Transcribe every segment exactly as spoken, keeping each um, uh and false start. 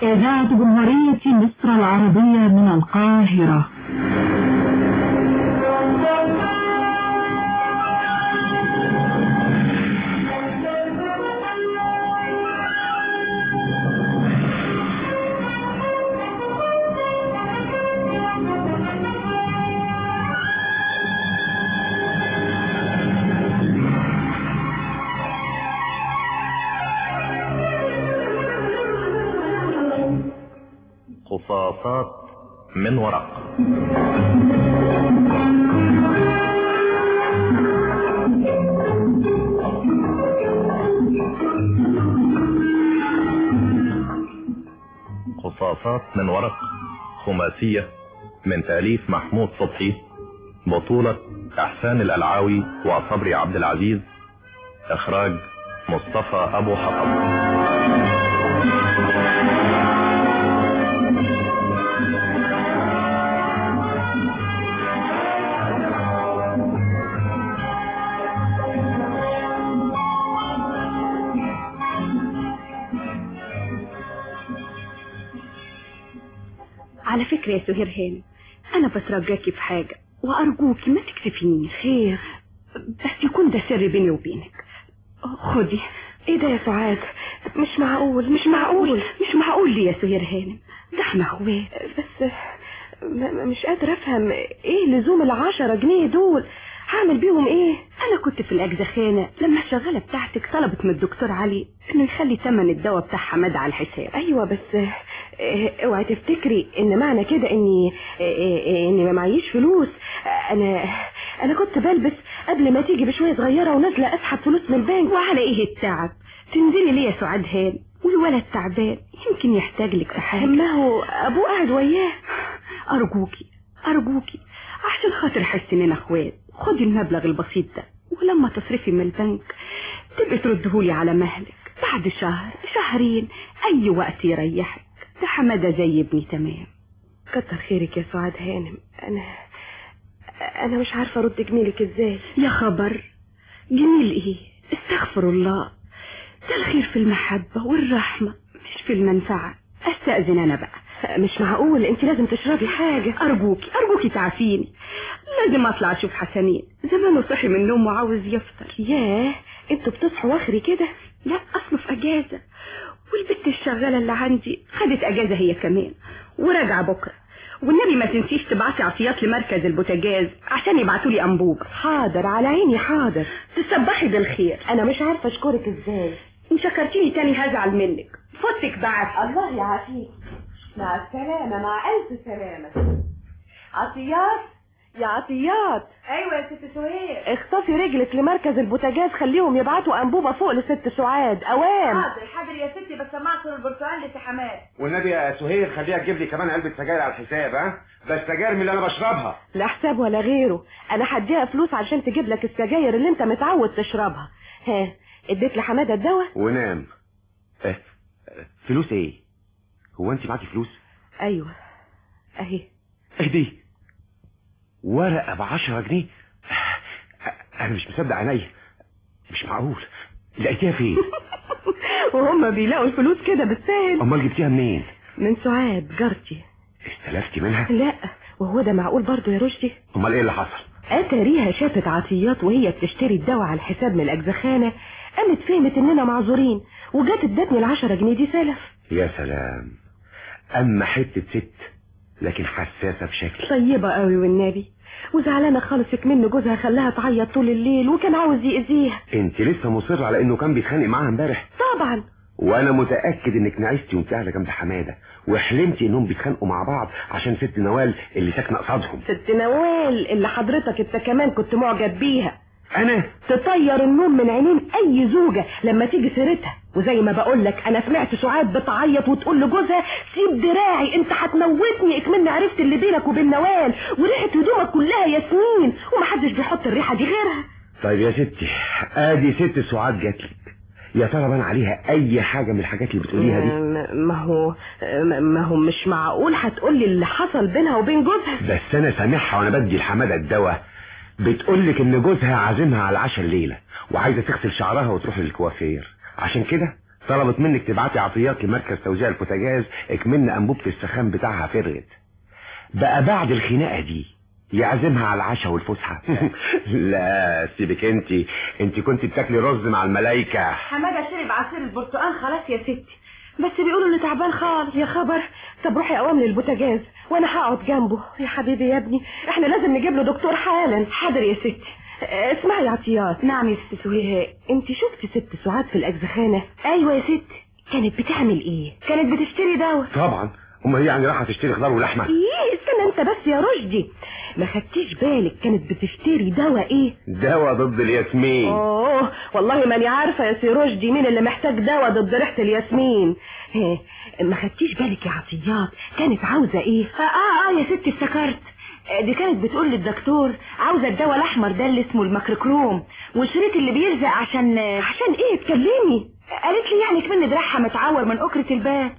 إذاعة جمهورية مصر العربية من القاهرة. قصاصات من ورق. قصاصات من ورق خماسية من تأليف محمود صبحي، بطولة احسان الالعاوي وصبري عبد العزيز، اخراج مصطفى ابو حطب. على فكرة يا سهير هانم، أنا بترجاكي في حاجة وأرجوكي ما تكسفينيش. خير، بس يكون ده سر بيني وبينك. خدي. إيه ده يا سعاد؟ مش معقول مش معقول مش معقول لي يا سهير هانم، ده احنا اخوات. بس مش قادرة أفهم إيه لزوم العشرة جنيه دول، هعمل بيهم ايه؟ انا كنت في الاجزخانه لما الشغاله بتاعتك طلبت من الدكتور علي انه يخلي ثمن الدواء بتاع حماده على الحساب. ايوه بس اوعي تفتكري ان معنى كده اني اني ما معيش فلوس. انا انا كنت بلبس قبل ما تيجي بشويه صغيره ونازله اسحب فلوس من البنك. وعلى ايه التعب؟ تنزلي ليه يا سعاد هان؟ والولد تعبان يمكن يحتاج لك في حاجه. ما هو ابوه قاعد وياه. ارجوكي ارجوكي عشان خاطر حس اننا اخوات، خدي المبلغ البسيط ده، ولما تصرفي من البنك تبقي تردهولي على مهلك بعد شهر شهرين، اي وقت يريحك. ده حماده زي ابني تمام. كتر خيرك يا سعاد هانم. انا انا مش عارفه ارد جميلك ازاي. يا خبر، جميل ايه؟ استغفر الله، ده الخير في المحبه والرحمه مش في المنفعه. استأذن انا بقى. مش معقول، انت لازم تشربي حاجة. ارجوكي ارجوكي تعافيني، لازم اطلع اشوف حسنين، زمانه صحي من النوم وعاوز يفطر. ياه، انتوا بتصحوا واخري كده؟ لا، اصله في اجازة، والبنت الشغالة اللي عندي خدت اجازة هي كمان وراجعة بكرة. والنبي ما تنسيش تبعتي عطيات لمركز البوتاجاز عشان يبعتولي انبوبة. حاضر، على عيني حاضر. تصبحي بالخير. انا مش عارفة اشكرك ازاي، ان شكرتيني تاني هزعل منك. فوتك بعد. الله يعافيك. مع السلامة، مع ألف سلامة. عطيات يا عطيات. ايوه يا ست سهير. اخطفي رجلك لمركز البوتاجاز، خليهم يبعتوا انبوبة فوق لست سعاد اوام. حاضر حاضر يا ستي، بس معصر البرتقال لسي حماد. والنبي يا سهير خليها تجيب لي كمان علبة سجاير على الحساب. ها بس سجاير من اللي انا بشربها. لا حساب ولا غيره، انا هديها فلوس علشان تجيب لك السجاير اللي انت متعود تشربها. ها، اديت لحماده الدواء ونام. اه فلوس ايه؟ هو انت معاكي فلوس؟ ايوه اهي. ايه دي؟ ورقة بعشرة جنيه؟ انا مش مصدق عينيا، مش معقول. لقيتيها فين؟ وهم بيلاقوا الفلوس كده بالسهل. امال جبتيها منين؟ من سعاد جارتي. استلفتي منها؟ لا، وهو ده معقول برضه يا رشدي؟ امال ايه اللي حصل؟ اتاريها شافت عطيات وهي بتشتري الدواء على الحساب من الاجزخانه، قامت فهمت اننا معذورين وجات ادتني العشرة جنيه دي سلف. يا سلام، اما حتة ست، لكن حساسة بشكل. طيبة قوي والنبي، وزعلانة خالص منه جوزها خلاها تعيط طول الليل وكان عاوز يأذيها. انت لسه مصر على انه كان بيتخانق معاها امبارح؟ طبعا. وانا متأكد انك نعستي وانت قاعدة جنب حمادة وحلمتي انهم بيتخانقوا مع بعض عشان ست نوال اللي ساكنة قصادهم. ست نوال اللي حضرتك انت كمان كنت معجب بيها. انا تطير النوم من عينين اي زوجة لما تيجي سيرتها. وزي ما بقولك انا سمعت سعاد بتعيط وتقول لجوزها سيب دراعي انت هتموتني، اكملني عرفت اللي بينك وبين نوال وريحة هدومك كلها ياسمين ومحدش بيحط الريحة دي غيرها. طيب يا ستي، ادي ست سعاد جاتلك، يا ترى بان عليها اي حاجة من الحاجات اللي بتقوليها دي؟ ما هو ما هو مش معقول هتقولي اللي حصل بينها وبين جوزها. بس انا سامعها وانا بدي لحمادة الدواء بتقولك ان جوزها عازمها على العشاء الليلة وعايزة تغسل شعرها وتروح للكوافير، عشان كده طلبت منك تبعتي عطيات لمركز توزيع البوتاجاز اكمن انبوبة السخان بتاعها فرغت. بقى بعد الخناقة دي يعزمها على العشاء والفسحة؟ لا سيبك انت انت كنت بتاكلي رز مع الملايكة. حماده شرب عصير البرتقال خلاص يا ستي، بس بيقولوا انه تعبان خالص. يا خبر. طب روحي قوام للبوتاجاز وانا هقعد جنبه. يا حبيبي يا ابني احنا لازم نجيب له دكتور حالا. حاضر يا ستي. اسمعي يا عطيات. نعم يا ست سهير. انت شفتي ست سعاد في الاجزخانه؟ ايوه يا ستي. كانت بتعمل ايه؟ كانت بتشتري دواء. طبعا، امال هي يعني رايحه تشتري خضار ولحمه؟ ايه استنى انت بس يا رشدي، ما خدتيش بالك كانت بتشتري دواء ايه؟ دواء ضد الياسمين. اوه والله ماني عارفه يا سي رشدي مين اللي محتاج دواء ضد ريحه الياسمين. ها ما خدتيش بالك يا عطيات كانت عاوزه ايه؟ اه اه, آه يا ستي افتكرت. دي كانت بتقول للدكتور عاوزه الدواء الاحمر ده اللي اسمه الماكروكروم، والشريط اللي بيلزق عشان عشان ايه؟ اتكلمي. قالت لي يعني كمان دراعها متعور من أكرة الباب.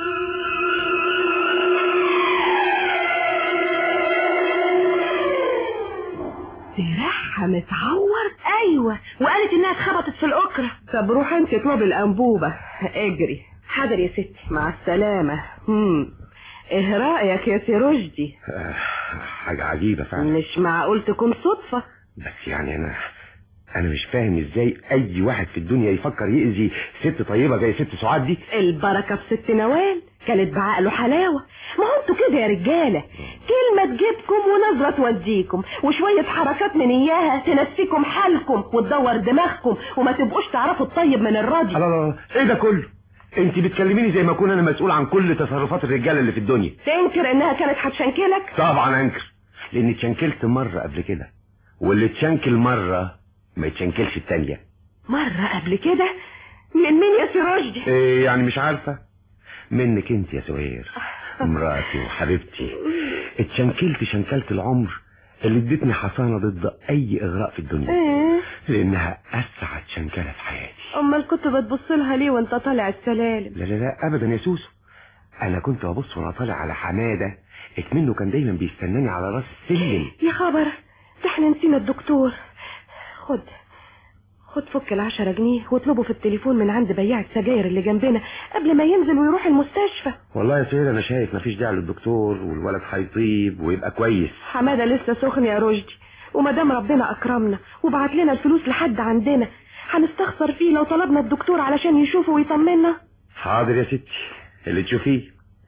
دراعها متعور؟ ايوه، وقالت انها اتخبطت في الأكرة. طب روح انت اطلبي الانبوبه. اجري. حاضر يا ستي. مع السلامه. هم ايه رايك يا سي رشدي؟ آه حاجه عجيبه فعلا. مش معقول تكون صدفه. بس يعني انا انا مش فاهم ازاي اي واحد في الدنيا يفكر يأذي ست طيبه زي ست سعاد دي. البركه في ست نوال، كانت بعقله حلاوه. ما هو انتوا كده يا رجاله، كلمه تجيبكم ونظره توديكم وشويه حركات من اياها تنسيكم حالكم وتدور دماغكم وما تبقوش تعرفوا الطيب من الراضي. لا لا لا ايه ده كله؟ انت بتكلميني زي ما اكون انا مسؤول عن كل تصرفات الرجاله اللي في الدنيا. تنكر انها كانت هتشنكلك؟ طبعا انكر، لاني اتشنكلت مره قبل كده، واللي اتشنكل مره ما يتشنكلش التانية. مرة قبل كده؟ من مين يا سي رشدي؟ ايه يعني مش عارفة؟ منك انت يا سهير، مراتي وحبيبتي. اتشنكلت شنكلت العمر اللي ادتني حصانة ضد اي اغراء في الدنيا. ايه؟ لانها اسعد شنكلة في حياتي. امال كنت بتبص لها ليه وانت طالع السلالم؟ لا لا لا ابدا يا سوسو، انا كنت ببص وانا طالع على حمادة اكمنه كان دايما بيستناني على راس السلم. يا خبر، ده احنا نسينا الدكتور. خد خد فك العشرة جنيه واطلبه في التليفون من عند بياع السجاير اللي جنبنا قبل ما ينزل ويروح المستشفى. والله يا سيدي انا شايف مفيش داعي للدكتور، والولد هيطيب ويبقى كويس. حماده لسه سخن يا رشدي، ومادام ربنا اكرمنا وبعت لنا الفلوس لحد عندنا هنستخسر فيه لو طلبنا الدكتور علشان يشوفه ويطمنا. حاضر يا ستي اللي تشوفيه.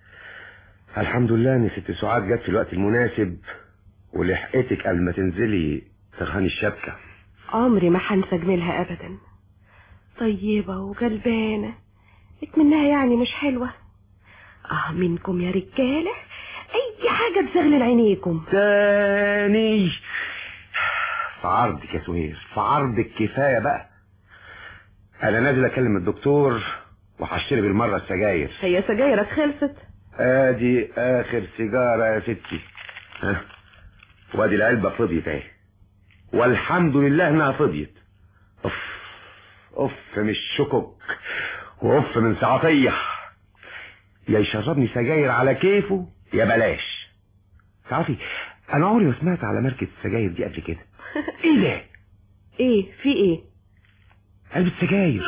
الحمد لله ان ست سعاد جت في الوقت المناسب ولحقتك قبل ما تنزلي ترهني الشبكه. عمري ما هنسى جميلها ابدا، طيبه وغلبانه، اتمناها يعني مش حلوه. اه منكم يا رجاله اي حاجه تزغلل عينيكم. تاني في عرضك يا سهير، في عرضك كفايه بقى. انا نازل اكلم الدكتور وهشتري بالمره السجاير. هي سجايرك خلصت؟ ادي اخر سيجاره يا ستي. ها وادي العلبه فضيت اهي، والحمد لله انها فضيت. اوف اوف من الشكك واوف من سعطيه. يا يشربني سجاير على كيفه يا بلاش. تعرفي انا عمري ما سمعت على ماركه السجاير دي قبل كده. ايه ده؟ ايه في ايه؟ علبه سجاير.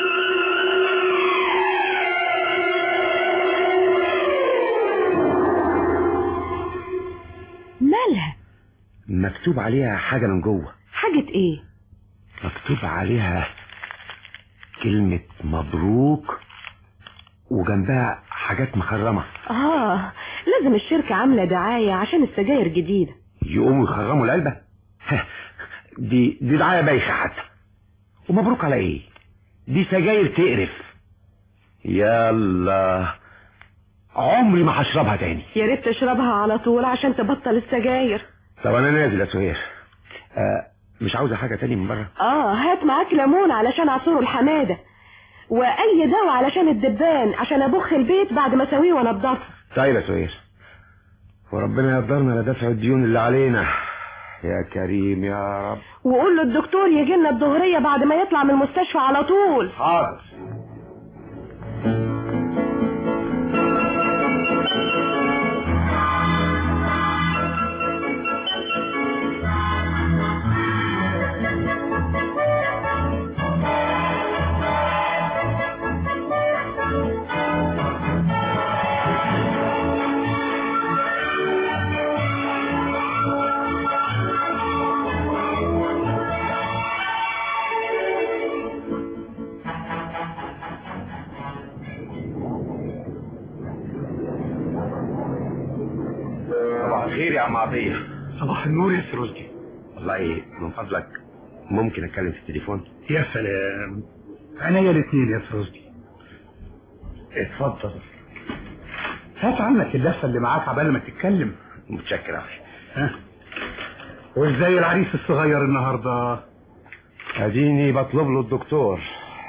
مالها؟ مكتوب عليها حاجه من جوه. حاجه ايه؟ مكتوب عليها كلمه مبروك وجنبها حاجات مخرمه. اه لازم الشركه عامله دعايه عشان السجاير جديده. يقوموا يخرموا العلبه؟ دي دي دعايه بايخه حتى. ومبروك على ايه؟ دي سجاير تقرف. يلا عمري ما هشربها تاني. يا ريت تشربها على طول عشان تبطل السجاير. طب انا نازل يا سهير. آه مش عاوزه حاجه تاني من بره؟ اه هات معاك ليمون علشان عصير الحماده، واي دواء علشان الدبان عشان ابخ البيت بعد ما اسويه وانضفه. طيب يا سهير، وربنا يقدرنا لدفع الديون اللي علينا يا كريم يا رب. وقول له الدكتور يجي لنا الظهريه بعد ما يطلع من المستشفى على طول. حاضر. الخير يا عم عطيه. صباح النور يا سروجدي. والله من فضلك ممكن اتكلم في التليفون؟ يا سلام، عينيا الاثنين يا سروجدي. اتفضل. هات عنك اللفه اللي معاك عبال ما تتكلم. متشكر قوي. ها، وازاي العريس الصغير النهارده؟ اديني بطلب له الدكتور.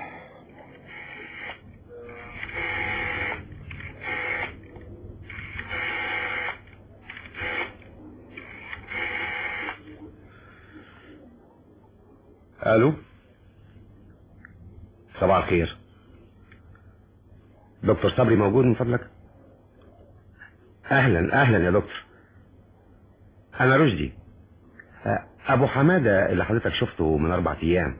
الو، صباح الخير. دكتور صبري موجود من فضلك؟ اهلا اهلا يا دكتور. انا رشدي، ابو حمادة اللي حضرتك شفته من اربع ايام.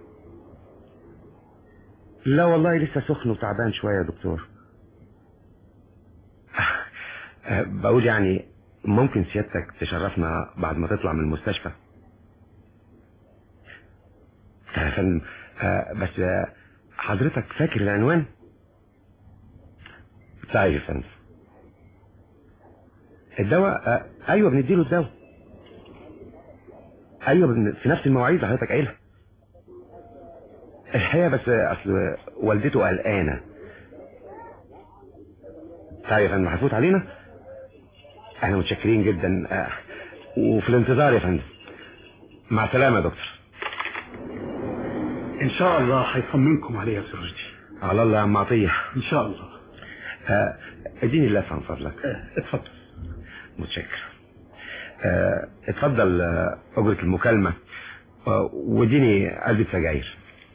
لا والله لسه سخن وتعبان شوية يا دكتور. بقول يعني ممكن سيادتك تشرفنا بعد ما تطلع من المستشفى؟ يا فندم بس حضرتك فاكر العنوان؟ طيب يا فندم. الدواء ايوه بنديله الدواء. ايوه في نفس المواعيد اللي حضرتك قايلها. الحقيقه بس اصل والدته قلقانه. طيب يا فندم هيفوت علينا؟ احنا متشكرين جدا وفي الانتظار يا فندم. مع السلامه يا دكتور. ان شاء الله هيطمنكم عليه يا سروجدي. على الله يا عم عطيه. ان شاء الله. اديني اللفه من فضلك. اه اتفضل. متشكر. اه اتفضل اجره المكالمه اه واديني علبه سجاير.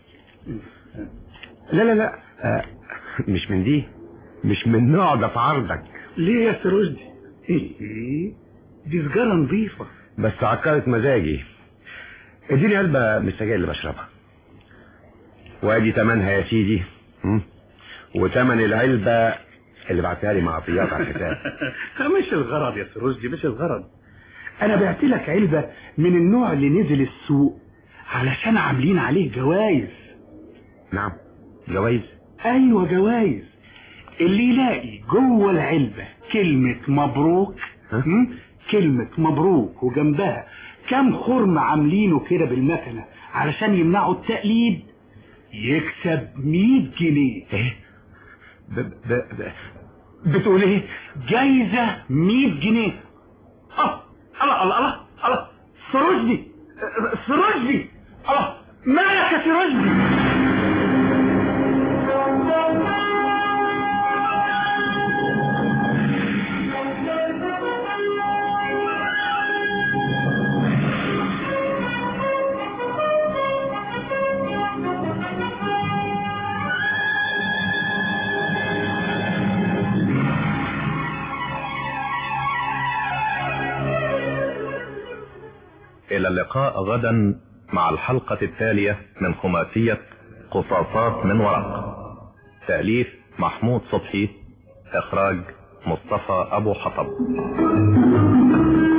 لا لا لا اه مش من دي، مش من نوع ده في عرضك. ليه يا سروجدي؟ ايه دي سجاره نظيفه بس عكرت مزاجي. اديني علبه من السجاير اللي بشربها. وادي تمنها يا سيدي، وتمن العلبه اللي بعتها لي مع عطيات على الحساب. مش الغرض يا سروجدي، مش الغرض. انا بعت لك علبه من النوع اللي نزل السوق علشان عاملين عليه جوائز. نعم جوائز؟ ايوه جوائز. اللي يلاقي جوه العلبه كلمه مبروك، كلمه مبروك وجنبها كام خرم عاملينه كده بالمكنه علشان يمنعوا التقليد يكسب مية جنيه. ايه ب ب ب بتقول ايه؟ جايزه مية جنيه. اه الله الله الله الله. سروجدي سروجدي، الله مالك يا سروجدي؟ إلى اللقاء غدا مع الحلقة التالية من خماسية قصاصات من ورق. تأليف محمود صبحي، إخراج مصطفى أبو حطب.